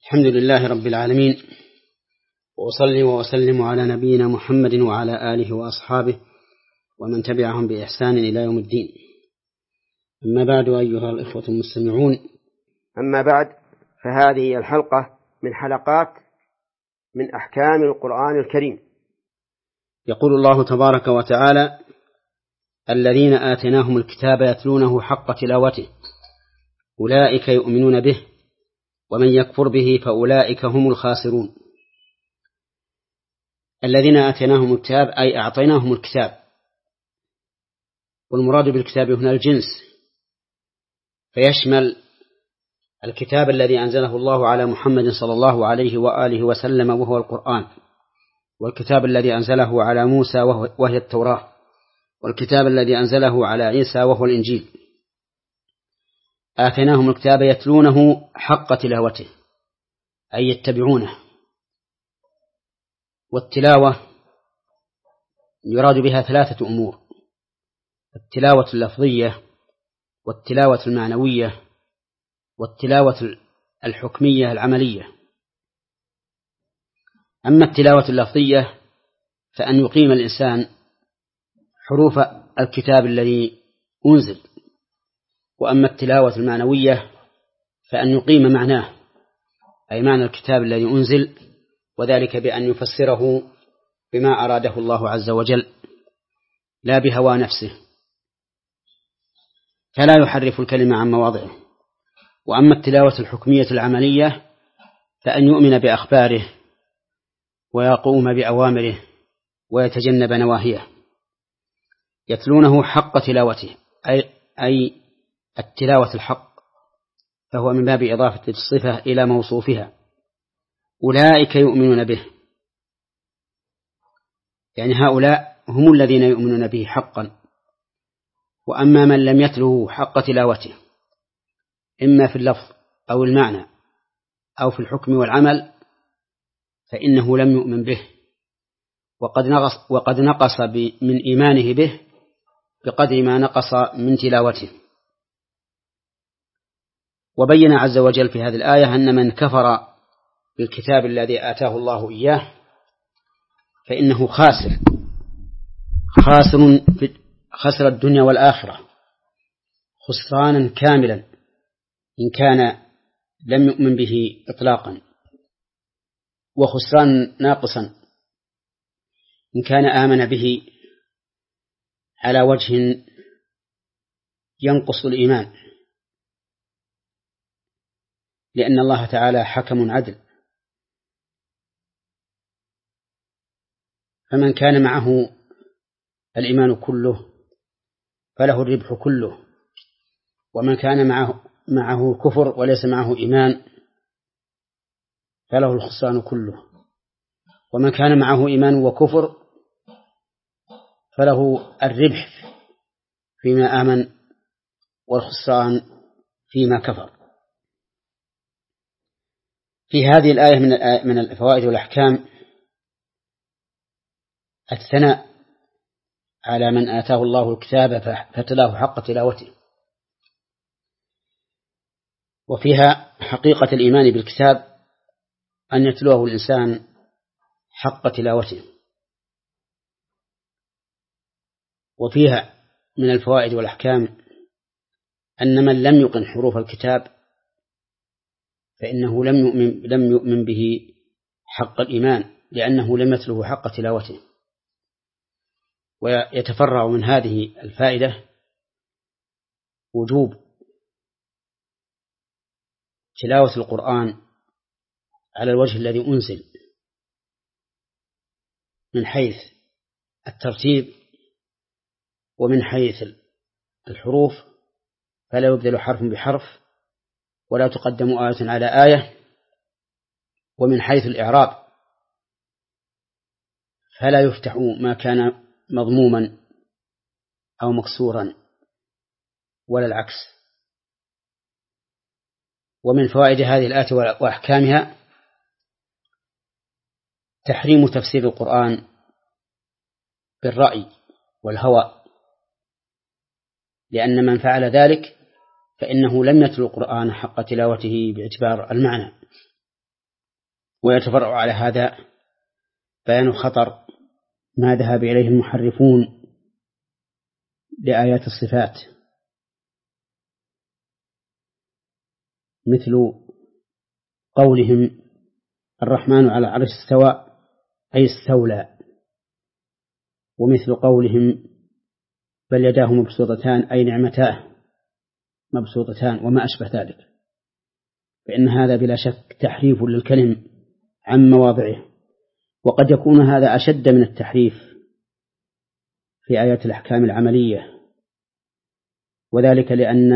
الحمد لله رب العالمين، وأصلي وأسلم على نبينا محمد وعلى آله وأصحابه ومن تبعهم بإحسان إلى يوم الدين. أما بعد، أيها الإخوة المستمعون، فهذه الحلقة من حلقات من أحكام القرآن الكريم. يقول الله تبارك وتعالى: الذين آتيناهم الكتاب يتلونه حق تلاوته أولئك يؤمنون به ومن يكفر به فأولئك هم الخاسرون. الذين آتيناهم الكتاب أي أعطيناهم الكتاب، والمراد بالكتاب هنا الجنس، فيشمل الكتاب الذي أنزله الله على محمد صلى الله عليه وآله وسلم وهو القرآن، والكتاب الذي أنزله على موسى وهي التوراة، والكتاب الذي أنزله على عيسى وهو الإنجيل. آتيناهم الكتاب يتلونه حق تلاوته أي يتبعونه. والتلاوة يراد بها ثلاثة أمور: التلاوة اللفظية، والتلاوة المعنوية، والتلاوة الحكمية العملية. أما التلاوة اللفظية فأن يقيم الإنسان حروف الكتاب الذي أنزل، وأما التلاوة المعنوية فأن يقيم معناه أي معنى الكتاب الذي أنزل، وذلك بأن يفسره بما أراده الله عز وجل لا بهوى نفسه، فلا يحرف الكلمة عن مواضعه. وأما التلاوة الحكمية العملية فأن يؤمن بأخباره ويقوم بأوامره ويتجنب نواهيه. يتلونه حق تلاوته أي التلاوة الحق، فهو من باب إضافة الصفة إلى موصوفها. أولئك يؤمنون به، يعني هؤلاء هم الذين يؤمنون به حقا. وأما من لم يتله حق تلاوته إما في اللفظ أو المعنى أو في الحكم والعمل فإنه لم يؤمن به، وقد نقص من إيمانه به بقدر ما نقص من تلاوته. وبين عز وجل في هذه الآية أن من كفر بالكتاب الذي آتاه الله إياه فإنه خاسر الدنيا والآخرة خسرانا كاملا إن كان لم يؤمن به إطلاقا، وخسران ناقصا إن كان آمن به على وجه ينقص الإيمان، لأن الله تعالى حكم عدل. فمن كان معه الإيمان كله فله الربح كله، ومن كان معه كفر وليس معه إيمان فله الخسران كله، ومن كان معه إيمان وكفر فله الربح فيما آمن والخسران فيما كفر. في هذه الآية من الفوائد والأحكام الثناء على من آتاه الله الكتاب فتلاه حق تلاوته، وفيها حقيقة الإيمان بالكتاب أن يتلوه الإنسان حق تلاوته. وفيها من الفوائد والأحكام أن من لم يقن حروف الكتاب فإنه لم يؤمن به حق الإيمان، لأنه لم يتله حق تلاوته. ويتفرع من هذه الفائدة وجوب تلاوة القرآن على الوجه الذي أنزل من حيث الترتيب ومن حيث الحروف، فلا يبدل حرف بحرف ولا تقدم آية على آية، ومن حيث الإعراب فلا يفتح ما كان مضموما أو مكسورا ولا العكس. ومن فوائد هذه الآية وأحكامها تحريم تفسير القرآن بالرأي والهوى، لأن من فعل ذلك فإنه لم يتل القرآن حق تلاوته باعتبار المعنى. ويتفرع على هذا بيان خطر ما ذهب إليه المحرفون لآيات الصفات، مثل قولهم الرحمن على العرش استوى أي استولى، ومثل قولهم بل يداه مبسوطتان أي نعمتاه مبسوطتان وما أشبه ذلك، فإن هذا بلا شك تحريف للكلم عن مواضعه، وقد يكون هذا أشد من التحريف في آيات الأحكام العملية، وذلك لأن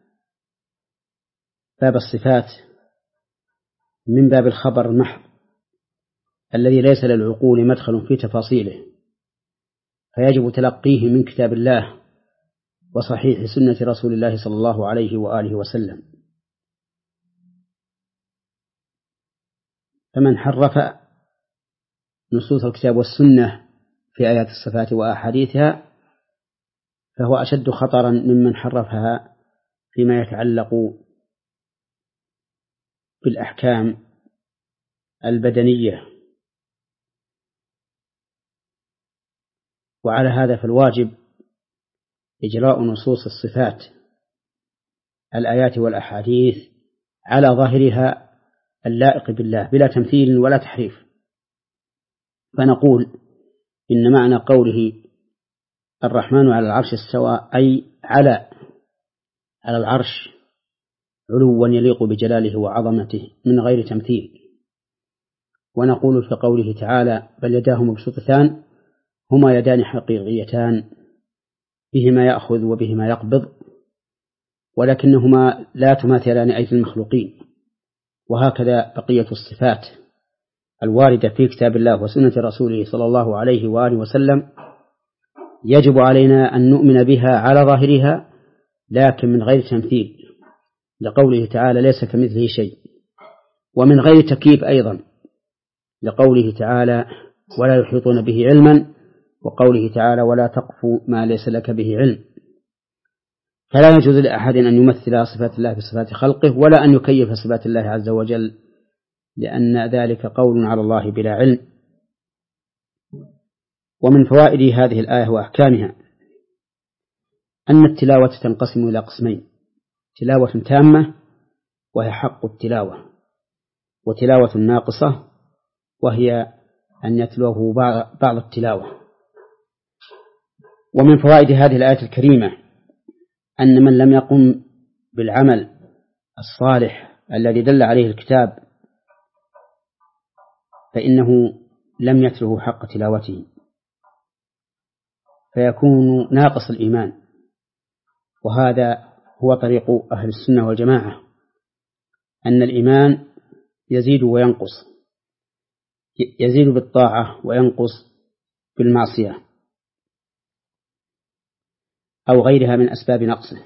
باب الصفات من باب الخبر المحض الذي ليس للعقول مدخل في تفاصيله، فيجب تلقيه من كتاب الله وصحيح سنة رسول الله صلى الله عليه وآله وسلم. فمن حرف نصوص الكتاب والسنة في آيات الصفات وأحاديثها فهو أشد خطرا ممن حرفها فيما يتعلق بالأحكام البدنية. وعلى هذا فالواجب إجراء نصوص الصفات الآيات والأحاديث على ظاهرها اللائق بالله بلا تمثيل ولا تحريف. فنقول إن معنى قوله الرحمن على العرش استوى أي على العرش علوا يليق بجلاله وعظمته من غير تمثيل. ونقول في قوله تعالى بل يداه مبسوطتان هما يدان حقيقيتان بهما يأخذ وبهما يقبض، ولكنهما لا تماثلان أيدي المخلوقين. وهكذا بقية الصفات الواردة في كتاب الله وسنة رسوله صلى الله عليه وآله وسلم يجب علينا أن نؤمن بها على ظاهرها لكن من غير تمثيل، لقوله تعالى ليس كمثله شيء، ومن غير تكييف أيضا، لقوله تعالى ولا يحيطون به علما، وقوله تعالى ولا تقف ما ليس لك به علم. فلا يجوز لأحد أن يمثل صفات الله بصفات خلقه ولا أن يكيف صفات الله عز وجل، لأن ذلك قول على الله بلا علم. ومن فوائد هذه الآية وأحكامها أن التلاوة تنقسم إلى قسمين: تلاوة تامة وهي حق التلاوة، وتلاوة ناقصة وهي أن يتلوه بعض التلاوة. ومن فوائد هذه الآية الكريمة أن من لم يقم بالعمل الصالح الذي دل عليه الكتاب فإنه لم يتله حق تلاوته، فيكون ناقص الإيمان. وهذا هو طريق أهل السنة والجماعة، أن الإيمان يزيد وينقص، يزيد بالطاعة وينقص بالمعصية أو غيرها من أسباب نقصه.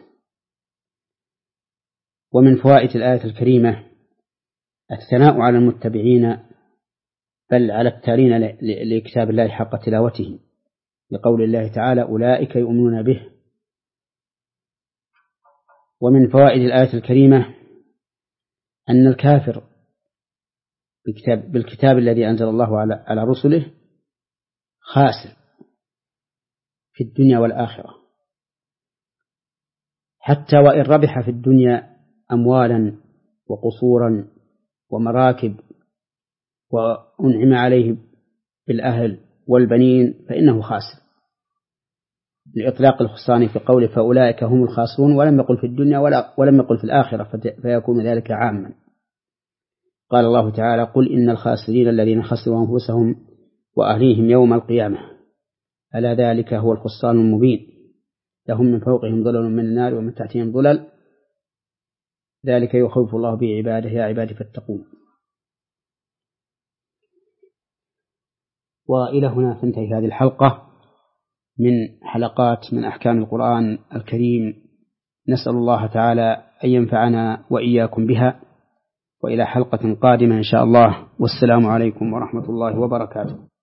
ومن فوائد الآية الكريمة الثناء على المتبعين بل على التالين لكتاب الله حق تلاوته، لقول الله تعالى أولئك يؤمنون به. ومن فوائد الآية الكريمة أن الكافر بالكتاب الذي أنزل الله على رسله خاسر في الدنيا والآخرة، حتى وإن ربح في الدنيا أموالا وقصورا ومراكب وأنعم عليه بالأهل والبنين فإنه خاسر، لإطلاق الخسران في قوله فأولئك هم الخاسرون، ولم يقل في الدنيا ولم يقل في الآخرة فيكون ذلك عاما. قال الله تعالى قل إن الخاسرين الذين خسروا أنفسهم وأهليهم يوم القيامة ألا ذلك هو الخسران المبين، لهم من فوقهم ظلل من النار ومن تحتهم ظلل ذلك يخوف الله به عباده يا عبادي فاتقون. وإلى هنا تنتهي هذه الحلقة من حلقات من أحكام القرآن الكريم، نسأل الله تعالى أن ينفعنا وإياكم بها، وإلى حلقة قادمة إن شاء الله، والسلام عليكم ورحمة الله وبركاته.